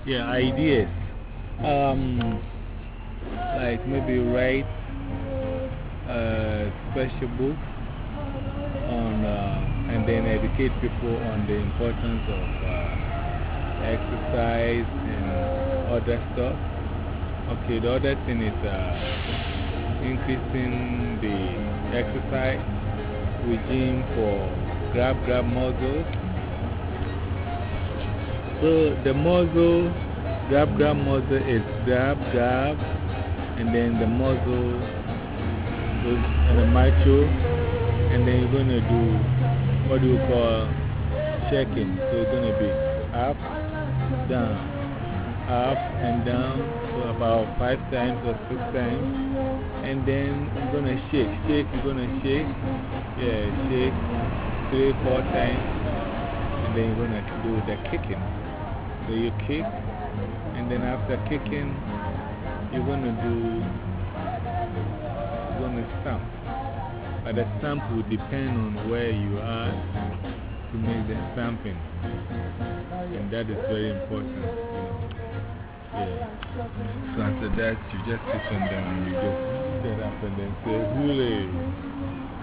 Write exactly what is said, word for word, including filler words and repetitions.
Yeah, ideas. Um, like maybe write uh, special books on, uh, and then educate people on the importance of uh, exercise and other stuff. Okay, the other thing is uh, increasing the exercise regime for grab grab muscles. So the muzzle, grab, grab muzzle is grab, grab, and then the muzzle goes and the macho, and then you're going to do what do you call checking. So it's going to be up, down, up, and down. So about five times or six times. And then you're going to shake, shake, you're going to shake. Yeah, shake three, four times. And then you're going to do the kicking. So you kick, and then after kicking, you're going to do, you're going to stamp. But the stamp will depend on where you are to make the stamping. And that is very important, you know. Yeah. So after that, you just sit on down and you just get up and then say, hooray.